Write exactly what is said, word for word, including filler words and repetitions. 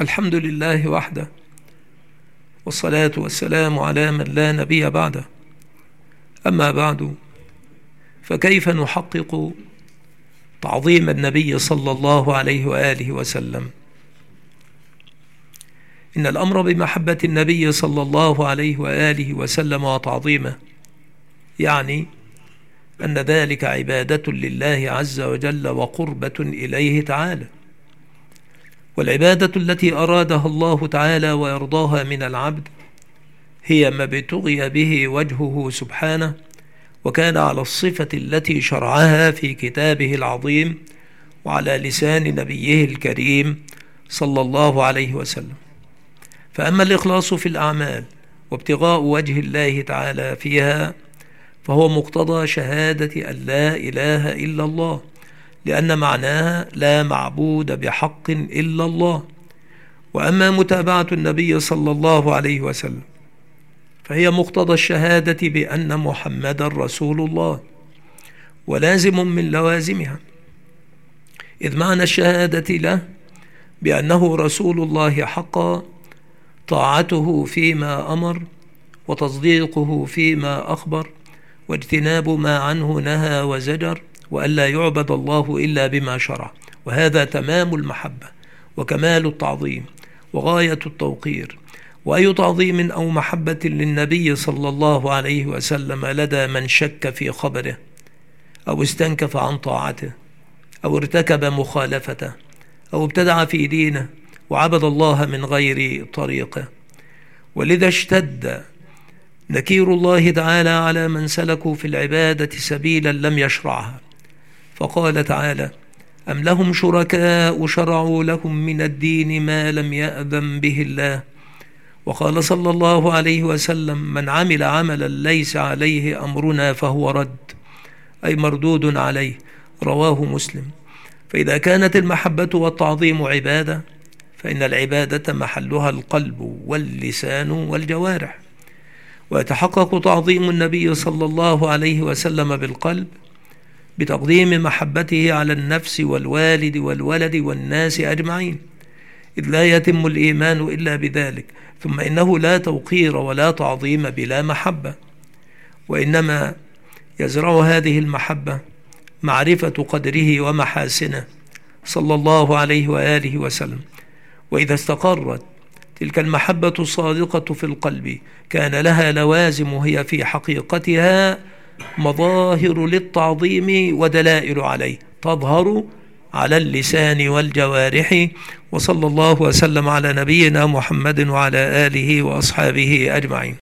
الحمد لله وحده، والصلاة والسلام على من لا نبي بعده. أما بعد، فكيف نحقق تعظيم النبي صلى الله عليه وآله وسلم؟ إن الأمر بمحبة النبي صلى الله عليه وآله وسلم وتعظيمه يعني أن ذلك عبادة لله عز وجل وقربة إليه تعالى، والعبادة التي أرادها الله تعالى ويرضاها من العبد هي ما ابتغي به وجهه سبحانه، وكان على الصفة التي شرعها في كتابه العظيم وعلى لسان نبيه الكريم صلى الله عليه وسلم. فأما الإخلاص في الأعمال وابتغاء وجه الله تعالى فيها فهو مقتضى شهادة أن لا إله إلا الله، لأن معناها لا معبود بحق إلا الله. وأما متابعة النبي صلى الله عليه وسلم فهي مقتضى الشهادة بأن محمدا رسول الله، ولازم من لوازمها، إذ معنى الشهادة له بأنه رسول الله حقا طاعته فيما أمر، وتصديقه فيما أخبر، واجتناب ما عنه نهى وزجر، وألا يعبد الله إلا بما شرع. وهذا تمام المحبة وكمال التعظيم وغاية التوقير. وأي تعظيم أو محبة للنبي صلى الله عليه وسلم لدى من شك في خبره أو استنكف عن طاعته أو ارتكب مخالفته أو ابتدع في دينه وعبد الله من غير طريقه. ولذا اشتد نكير الله تعالى على من سلكوا في العبادة سبيلا لم يشرعها، فقال تعالى: أم لهم شركاء شرعوا لهم من الدين ما لم يأذن به الله. وقال صلى الله عليه وسلم: من عمل عملا ليس عليه أمرنا فهو رد، أي مردود عليه. رواه مسلم. فإذا كانت المحبة والتعظيم عبادة فإن العبادة محلها القلب واللسان والجوارح، ويتحقق تعظيم النبي صلى الله عليه وسلم بالقلب بتقديم محبته على النفس والوالد والولد والناس أجمعين، إذ لا يتم الإيمان إلا بذلك. ثم إنه لا توقير ولا تعظيم بلا محبة، وإنما يزرع هذه المحبة معرفة قدره ومحاسنه صلى الله عليه وآله وسلم. وإذا استقرت تلك المحبة الصادقة في القلب كان لها لوازم هي في حقيقتها مظاهر للتعظيم ودلائل عليه تظهر على اللسان والجوارح. وصلى الله وسلم على نبينا محمد وعلى آله وأصحابه أجمعين.